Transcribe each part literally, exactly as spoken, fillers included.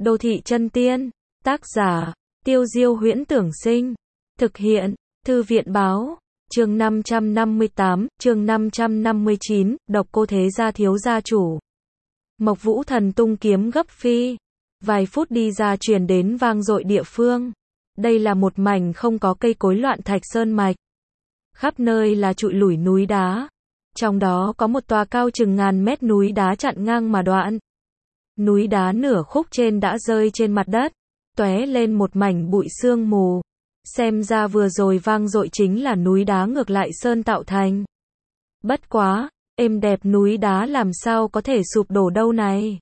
Đô thị chân tiên, tác giả, Tiêu Diêu Huyễn Tưởng Sinh, thực hiện, Thư viện Báo, chương năm trăm năm mươi tám, chương năm trăm năm mươi chín, độc cô thế gia thiếu gia chủ. Mộc Vũ Thần tung kiếm gấp phi, vài phút đi ra truyền đến vang dội địa phương. Đây là một mảnh không có cây cối loạn thạch sơn mạch. Khắp nơi là trụi lủi núi đá. Trong đó có một tòa cao chừng ngàn mét núi đá chặn ngang mà đoạn. Núi đá nửa khúc trên đã rơi trên mặt đất, tóe lên một mảnh bụi sương mù. Xem ra vừa rồi vang dội chính là núi đá ngược lại sơn tạo thành. Bất quá, êm đẹp núi đá làm sao có thể sụp đổ đâu này.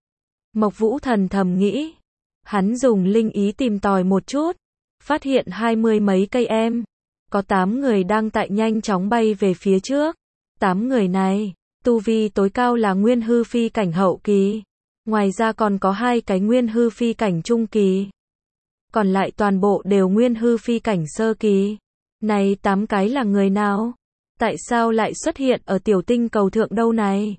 Mộc Vũ Thần thầm nghĩ. Hắn dùng linh ý tìm tòi một chút, phát hiện hai mươi mấy cây em. Có tám người đang tại nhanh chóng bay về phía trước. Tám người này, tu vi tối cao là nguyên hư phi cảnh hậu kỳ. Ngoài ra còn có hai cái nguyên hư phi cảnh trung kỳ. Còn lại toàn bộ đều nguyên hư phi cảnh sơ kỳ. Này tám cái là người nào? Tại sao lại xuất hiện ở tiểu tinh cầu thượng đâu này?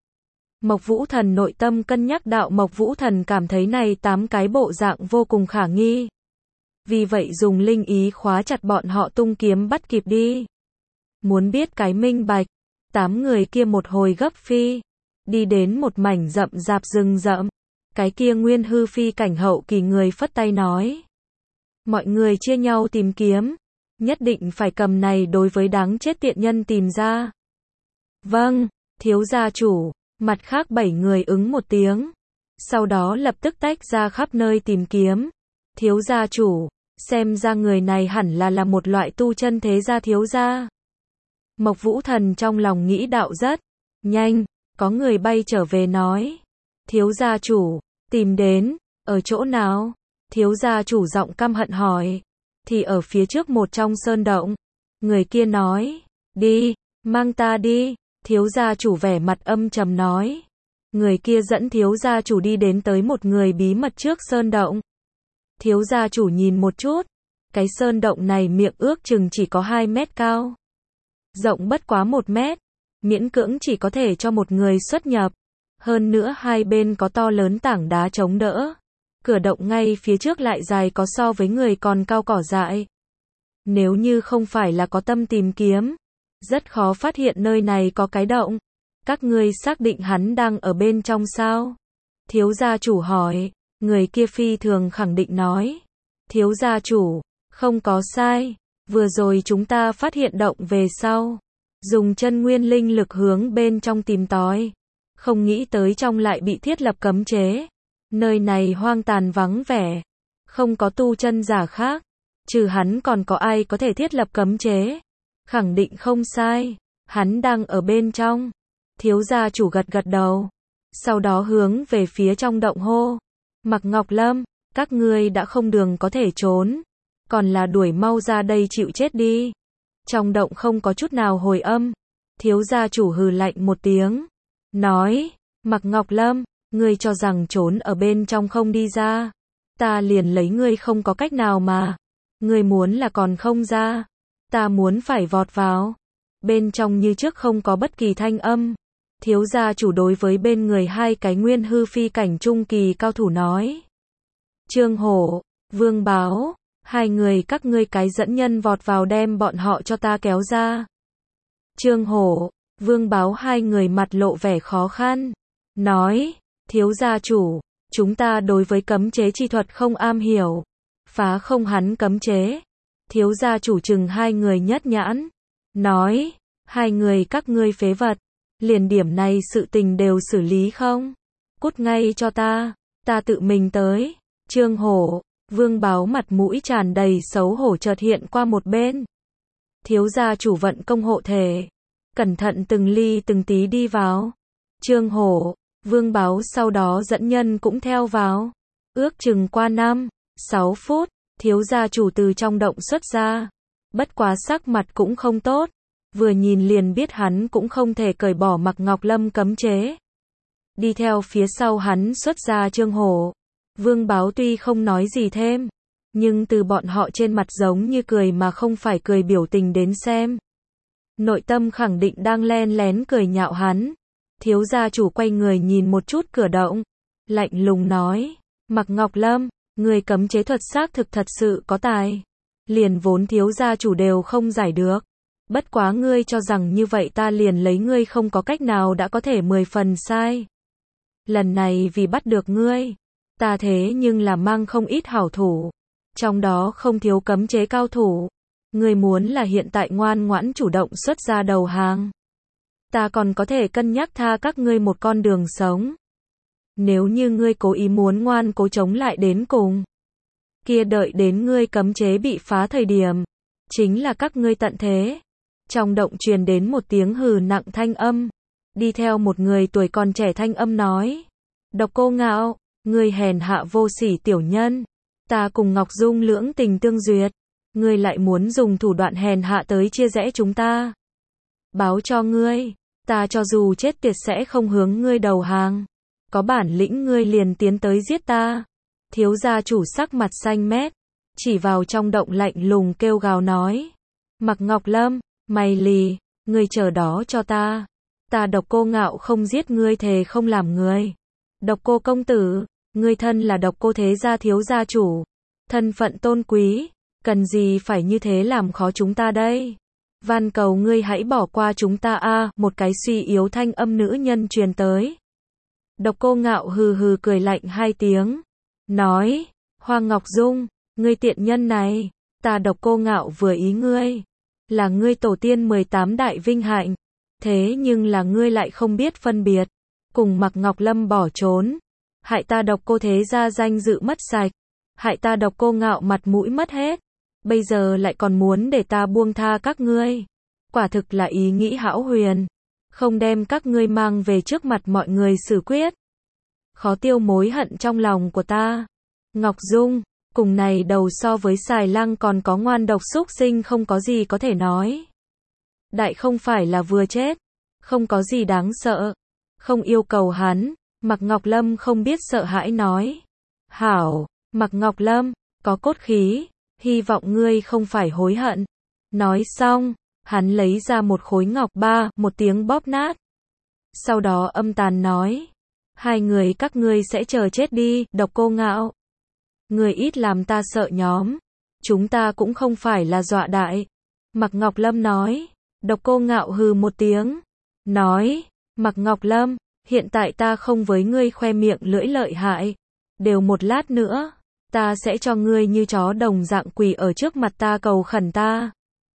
Mộc Vũ Thần nội tâm cân nhắc đạo. Mộc Vũ Thần cảm thấy này tám cái bộ dạng vô cùng khả nghi. Vì vậy dùng linh ý khóa chặt bọn họ tung kiếm bắt kịp đi. Muốn biết cái minh bạch, tám người kia một hồi gấp phi, đi đến một mảnh rậm rạp rừng rậm. Cái kia nguyên hư phi cảnh hậu kỳ người phất tay nói. Mọi người chia nhau tìm kiếm, nhất định phải cầm này đối với đáng chết tiện nhân tìm ra. Vâng, thiếu gia chủ. Mặt khác bảy người ứng một tiếng. Sau đó lập tức tách ra khắp nơi tìm kiếm. Thiếu gia chủ, xem ra người này hẳn là là một loại tu chân thế gia thiếu gia. Mộc Vũ Thần trong lòng nghĩ đạo rất nhanh, có người bay trở về nói. Thiếu gia chủ, tìm đến, ở chỗ nào? Thiếu gia chủ giọng căm hận hỏi. Thì ở phía trước một trong sơn động. Người kia nói, đi, mang ta đi. Thiếu gia chủ vẻ mặt âm trầm nói. Người kia dẫn thiếu gia chủ đi đến tới một người bí mật trước sơn động. Thiếu gia chủ nhìn một chút. Cái sơn động này miệng ước chừng chỉ có hai mét cao. Rộng bất quá một mét. Miễn cưỡng chỉ có thể cho một người xuất nhập. Hơn nữa hai bên có to lớn tảng đá chống đỡ. Cửa động ngay phía trước lại dài có so với người còn cao cỏ dại. Nếu như không phải là có tâm tìm kiếm, rất khó phát hiện nơi này có cái động. Các ngươi xác định hắn đang ở bên trong sao? Thiếu gia chủ hỏi. Người kia phi thường khẳng định nói. Thiếu gia chủ, không có sai. Vừa rồi chúng ta phát hiện động về sau. Dùng chân nguyên linh lực hướng bên trong tìm tòi. Không nghĩ tới trong lại bị thiết lập cấm chế. Nơi này hoang tàn vắng vẻ. Không có tu chân giả khác. Trừ hắn còn có ai có thể thiết lập cấm chế? Khẳng định không sai. Hắn đang ở bên trong. Thiếu gia chủ gật gật đầu. Sau đó hướng về phía trong động hô. Mạc Ngọc Lâm, các ngươi đã không đường có thể trốn. Còn là đuổi mau ra đây chịu chết đi. Trong động không có chút nào hồi âm. Thiếu gia chủ hừ lạnh một tiếng. Nói, Mạc Ngọc Lâm, ngươi cho rằng trốn ở bên trong không đi ra. Ta liền lấy ngươi không có cách nào mà. Ngươi muốn là còn không ra. Ta muốn phải vọt vào. Bên trong như trước không có bất kỳ thanh âm. Thiếu gia chủ đối với bên người hai cái nguyên hư phi cảnh trung kỳ cao thủ nói. Trương Hổ, Vương Báo, hai người các ngươi cái dẫn nhân vọt vào đem bọn họ cho ta kéo ra. Trương Hổ, Vương Báo hai người mặt lộ vẻ khó khăn. Nói, thiếu gia chủ, chúng ta đối với cấm chế chi thuật không am hiểu. Phá không hắn cấm chế. Thiếu gia chủ chừng hai người nhất nhãn. Nói, hai người các ngươi phế vật. Liền điểm này sự tình đều xử lý không? Cút ngay cho ta. Ta tự mình tới. Trương Hổ, Vương Báo mặt mũi tràn đầy xấu hổ chợt hiện qua một bên. Thiếu gia chủ vận công hộ thể. Cẩn thận từng ly từng tí đi vào. Trương Hổ, Vương Báo sau đó dẫn nhân cũng theo vào. Ước chừng qua năm, sáu phút. Thiếu gia chủ từ trong động xuất ra. Bất quá sắc mặt cũng không tốt. Vừa nhìn liền biết hắn cũng không thể cởi bỏ Mạc Ngọc Lâm cấm chế. Đi theo phía sau hắn xuất ra Trương Hổ. Vương Báo tuy không nói gì thêm. Nhưng từ bọn họ trên mặt giống như cười mà không phải cười biểu tình đến xem. Nội tâm khẳng định đang len lén cười nhạo hắn. Thiếu gia chủ quay người nhìn một chút cửa động. Lạnh lùng nói. Mạc Ngọc Lâm, người cấm chế thuật xác thực thật sự có tài. Liền vốn thiếu gia chủ đều không giải được. Bất quá ngươi cho rằng như vậy ta liền lấy ngươi không có cách nào đã có thể mười phần sai. Lần này vì bắt được ngươi, ta thế nhưng là mang không ít hảo thủ. Trong đó không thiếu cấm chế cao thủ. Ngươi muốn là hiện tại ngoan ngoãn chủ động xuất ra đầu hàng. Ta còn có thể cân nhắc tha các ngươi một con đường sống. Nếu như ngươi cố ý muốn ngoan cố chống lại đến cùng, kia đợi đến ngươi cấm chế bị phá thời điểm, chính là các ngươi tận thế. Trong động truyền đến một tiếng hừ nặng thanh âm, đi theo một người tuổi còn trẻ thanh âm nói: Độc Cô Ngạo, ngươi hèn hạ vô sỉ tiểu nhân, ta cùng Ngọc Dung lưỡng tình tương duyệt, ngươi lại muốn dùng thủ đoạn hèn hạ tới chia rẽ chúng ta. Báo cho ngươi, ta cho dù chết tiệt sẽ không hướng ngươi đầu hàng. Có bản lĩnh ngươi liền tiến tới giết ta. Thiếu gia chủ sắc mặt xanh mét, chỉ vào trong động lạnh lùng kêu gào nói: Mạc Ngọc Lâm, mày lì, ngươi chờ đó cho ta. Ta Độc Cô Ngạo không giết ngươi thề không làm người. Độc Cô công tử, ngươi thân là Độc Cô thế gia thiếu gia chủ, thân phận tôn quý, cần gì phải như thế làm khó chúng ta đây? Van cầu ngươi hãy bỏ qua chúng ta a, à, một cái suy yếu thanh âm nữ nhân truyền tới. Độc Cô Ngạo hừ hừ cười lạnh hai tiếng, nói: Hoa Ngọc Dung, ngươi tiện nhân này, ta Độc Cô Ngạo vừa ý ngươi, là ngươi tổ tiên mười tám đại vinh hạnh, thế nhưng là ngươi lại không biết phân biệt, cùng Mạc Ngọc Lâm bỏ trốn, hại ta Độc Cô thế gia danh dự mất sạch, hại ta Độc Cô Ngạo mặt mũi mất hết, bây giờ lại còn muốn để ta buông tha các ngươi, quả thực là ý nghĩ hão huyền, không đem các ngươi mang về trước mặt mọi người xử quyết, khó tiêu mối hận trong lòng của ta. Ngọc Dung, cùng này đầu so với xài lang còn có ngoan độc xúc sinh không có gì có thể nói. Đại không phải là vừa chết, không có gì đáng sợ, không yêu cầu hắn. Mạc Ngọc Lâm không biết sợ hãi nói: Hảo, Mạc Ngọc Lâm, có cốt khí, hy vọng ngươi không phải hối hận. Nói xong, hắn lấy ra một khối ngọc ba, một tiếng bóp nát. Sau đó âm tàn nói: Hai người các ngươi sẽ chờ chết đi. Độc Cô Ngạo, người ít làm ta sợ nhóm, chúng ta cũng không phải là dọa đại. Mạc Ngọc Lâm nói. Độc Cô Ngạo hừ một tiếng, nói: Mạc Ngọc Lâm, hiện tại ta không với ngươi khoe miệng lưỡi lợi hại, đều một lát nữa, ta sẽ cho ngươi như chó đồng dạng quỳ ở trước mặt ta cầu khẩn ta.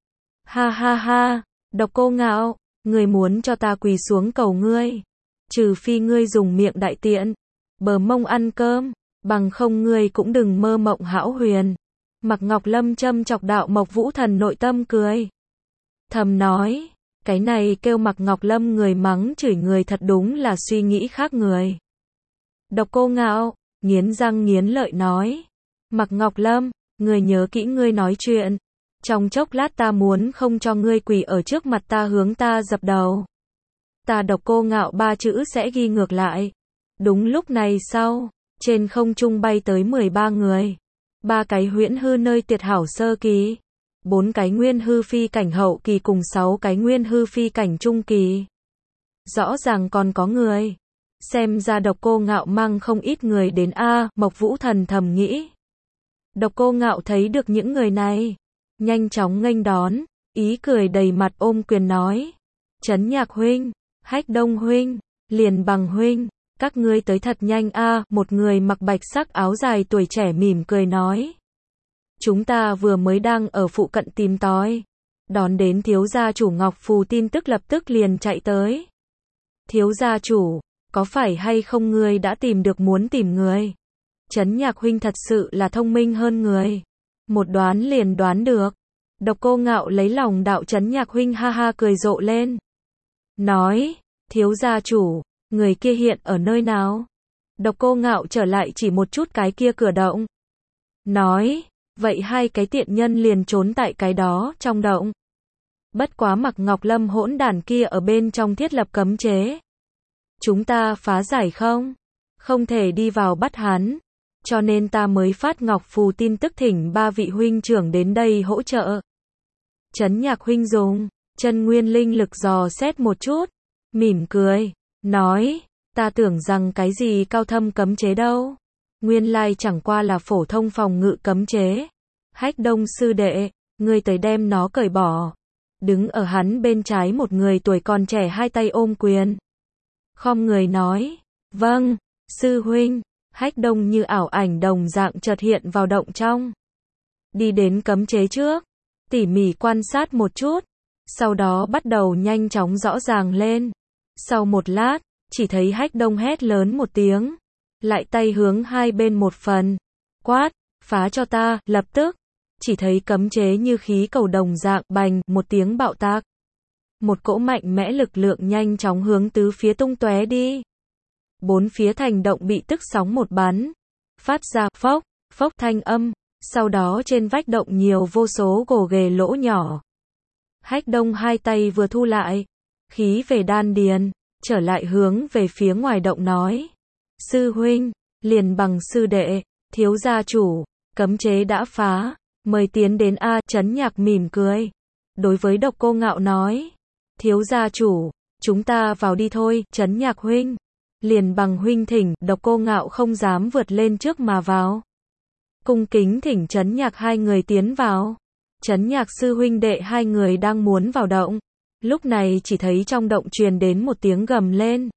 Ha ha ha, Độc Cô Ngạo, ngươi muốn cho ta quỳ xuống cầu ngươi, trừ phi ngươi dùng miệng đại tiện, bờ mông ăn cơm, bằng không ngươi cũng đừng mơ mộng hão huyền. Mạc Ngọc Lâm châm chọc đạo Mộc Vũ Thần nội tâm cười, thầm nói, cái này kêu Mạc Ngọc Lâm người mắng chửi người thật đúng là suy nghĩ khác người. Độc Cô Ngạo, nghiến răng nghiến lợi nói: Mạc Ngọc Lâm, ngươi nhớ kỹ ngươi nói chuyện, trong chốc lát ta muốn không cho ngươi quỳ ở trước mặt ta hướng ta dập đầu. Ta Độc Cô Ngạo ba chữ sẽ ghi ngược lại. Đúng lúc này sau, trên không trung bay tới mười ba người. Ba cái huyễn hư nơi tuyệt hảo sơ kỳ, bốn cái nguyên hư phi cảnh hậu kỳ cùng sáu cái nguyên hư phi cảnh trung kỳ. Rõ ràng còn có người. Xem ra Độc Cô Ngạo mang không ít người đến a, Mộc Vũ Thần thầm nghĩ. Độc Cô Ngạo thấy được những người này, nhanh chóng nghênh đón, ý cười đầy mặt ôm quyền nói: Trấn Nhạc huynh, Hách Đông huynh, Liền Bằng huynh, các ngươi tới thật nhanh a. Một người mặc bạch sắc áo dài tuổi trẻ mỉm cười nói: Chúng ta vừa mới đang ở phụ cận tìm tòi, đón đến thiếu gia chủ Ngọc Phù tin tức lập tức liền chạy tới. Thiếu gia chủ, có phải hay không ngươi đã tìm được muốn tìm người? Trấn Nhạc huynh thật sự là thông minh hơn người, một đoán liền đoán được. Độc Cô Ngạo lấy lòng đạo Trấn Nhạc huynh ha ha cười rộ lên, nói: Thiếu gia chủ, người kia hiện ở nơi nào? Độc Cô Ngạo trở lại chỉ một chút cái kia cửa động, nói: Vậy hai cái tiện nhân liền trốn tại cái đó trong động. Bất quá Mạc Ngọc Lâm hỗn đản kia ở bên trong thiết lập cấm chế. Chúng ta phá giải không? Không thể đi vào bắt hắn. Cho nên ta mới phát Ngọc Phù tin tức thỉnh ba vị huynh trưởng đến đây hỗ trợ. Trấn Nhạc huynh dùng chân nguyên linh lực dò xét một chút, mỉm cười, nói: Ta tưởng rằng cái gì cao thâm cấm chế đâu. Nguyên lai chẳng qua là phổ thông phòng ngự cấm chế. Hách Đông sư đệ, ngươi tới đem nó cởi bỏ. Đứng ở hắn bên trái một người tuổi còn trẻ hai tay ôm quyền. Khom người nói, vâng, sư huynh. Hách Đông như ảo ảnh đồng dạng chợt hiện vào động trong. Đi đến cấm chế trước, tỉ mỉ quan sát một chút, sau đó bắt đầu nhanh chóng rõ ràng lên. Sau một lát, chỉ thấy Hách Đông hét lớn một tiếng, lại tay hướng hai bên một phần, quát, phá cho ta, lập tức, chỉ thấy cấm chế như khí cầu đồng dạng, bành, một tiếng bạo tạc. Một cỗ mạnh mẽ lực lượng nhanh chóng hướng tứ phía tung tóe đi. Bốn phía thành động bị tức sóng một bắn, phát ra phốc, phốc thanh âm, sau đó trên vách động nhiều vô số gồ ghề lỗ nhỏ. Hách Đông hai tay vừa thu lại, khí về đan điền, trở lại hướng về phía ngoài động nói. Sư huynh, liền bằng sư đệ, thiếu gia chủ, cấm chế đã phá, mời tiến đến A. Trấn Nhạc mỉm cười. Đối với Độc Cô Ngạo nói. Thiếu gia chủ, chúng ta vào đi thôi, Trấn Nhạc huynh. Liền bằng huynh thỉnh, Độc Cô Ngạo không dám vượt lên trước mà vào. Cung kính thỉnh Trấn Nhạc hai người tiến vào. Trấn Nhạc sư huynh đệ hai người đang muốn vào động. Lúc này chỉ thấy trong động truyền đến một tiếng gầm lên.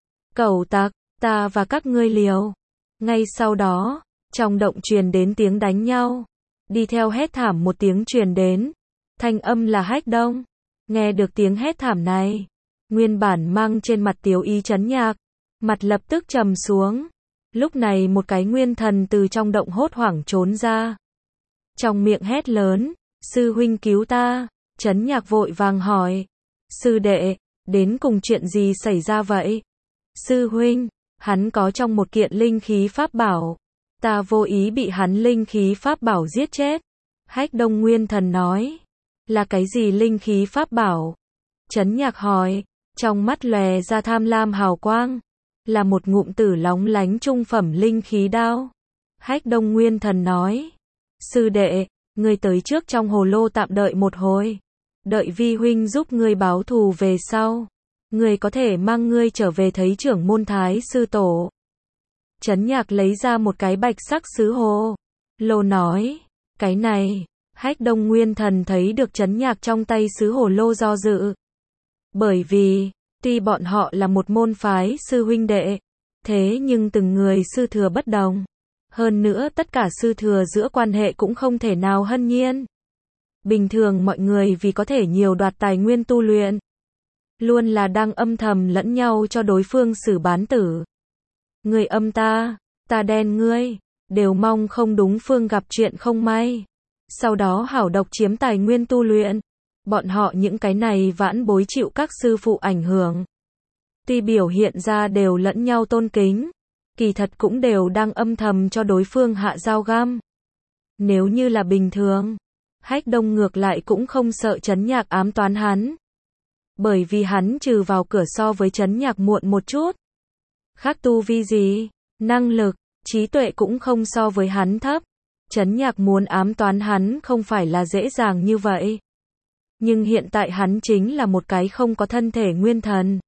Cẩu tặc, ta và các ngươi liều. Ngay sau đó, trong động truyền đến tiếng đánh nhau. Đi theo hét thảm một tiếng truyền đến. Thanh âm là Hách Đông. Nghe được tiếng hét thảm này, nguyên bản mang trên mặt tiếu ý Trấn Nhạc, mặt lập tức trầm xuống. Lúc này một cái nguyên thần từ trong động hốt hoảng trốn ra. Trong miệng hét lớn, sư huynh cứu ta. Trấn Nhạc vội vàng hỏi, sư đệ, đến cùng chuyện gì xảy ra vậy? Sư huynh, hắn có trong một kiện linh khí pháp bảo. Ta vô ý bị hắn linh khí pháp bảo giết chết. Hách Đông nguyên thần nói, là cái gì linh khí pháp bảo? Trấn Nhạc hỏi, trong mắt lòe ra tham lam hào quang. Là một ngụm tử lóng lánh trung phẩm linh khí đao. Hách Đông nguyên thần nói, sư đệ, ngươi tới trước trong hồ lô tạm đợi một hồi. Đợi vi huynh giúp ngươi báo thù về sau. Ngươi có thể mang ngươi trở về thấy trưởng môn Thái sư tổ. Trấn Nhạc lấy ra một cái bạch sắc sứ hồ lô nói, cái này. Hách Đông nguyên thần thấy được Trấn Nhạc trong tay sứ hồ lô do dự. Bởi vì, tuy bọn họ là một môn phái sư huynh đệ, thế nhưng từng người sư thừa bất đồng. Hơn nữa tất cả sư thừa giữa quan hệ cũng không thể nào hân nhiên. Bình thường mọi người vì có thể nhiều đoạt tài nguyên tu luyện, luôn là đang âm thầm lẫn nhau cho đối phương xử bán tử. Người âm ta, ta đen ngươi, đều mong không đúng phương gặp chuyện không may. Sau đó hảo độc chiếm tài nguyên tu luyện. Bọn họ những cái này vãn bối chịu các sư phụ ảnh hưởng. Tuy biểu hiện ra đều lẫn nhau tôn kính, kỳ thật cũng đều đang âm thầm cho đối phương hạ dao găm. Nếu như là bình thường, Hách Đông ngược lại cũng không sợ Trấn Nhạc ám toán hắn. Bởi vì hắn trừ vào cửa so với Trấn Nhạc muộn một chút. Khác tu vi gì, năng lực, trí tuệ cũng không so với hắn thấp. Trấn Nhạc muốn ám toán hắn không phải là dễ dàng như vậy. Nhưng hiện tại hắn chính là một cái không có thân thể nguyên thần.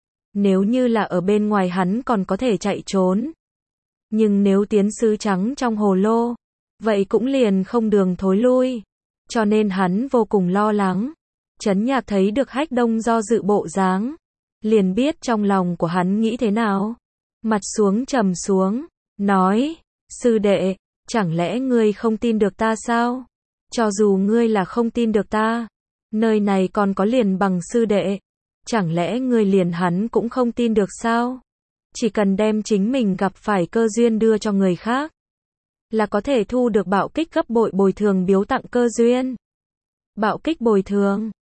Nếu như là ở bên ngoài hắn còn có thể chạy trốn. Nhưng nếu tiến sứ trắng trong hồ lô, vậy cũng liền không đường thối lui. Cho nên hắn vô cùng lo lắng. Trấn Nhạc thấy được Hách Đông do dự bộ dáng, liền biết trong lòng của hắn nghĩ thế nào. Mặt xuống trầm xuống, nói, sư đệ, chẳng lẽ ngươi không tin được ta sao? Cho dù ngươi là không tin được ta, nơi này còn có liền bằng sư đệ. Chẳng lẽ ngươi liền hắn cũng không tin được sao? Chỉ cần đem chính mình gặp phải cơ duyên đưa cho người khác, là có thể thu được bạo kích gấp bội bồi thường biếu tặng cơ duyên. Bạo kích bồi thường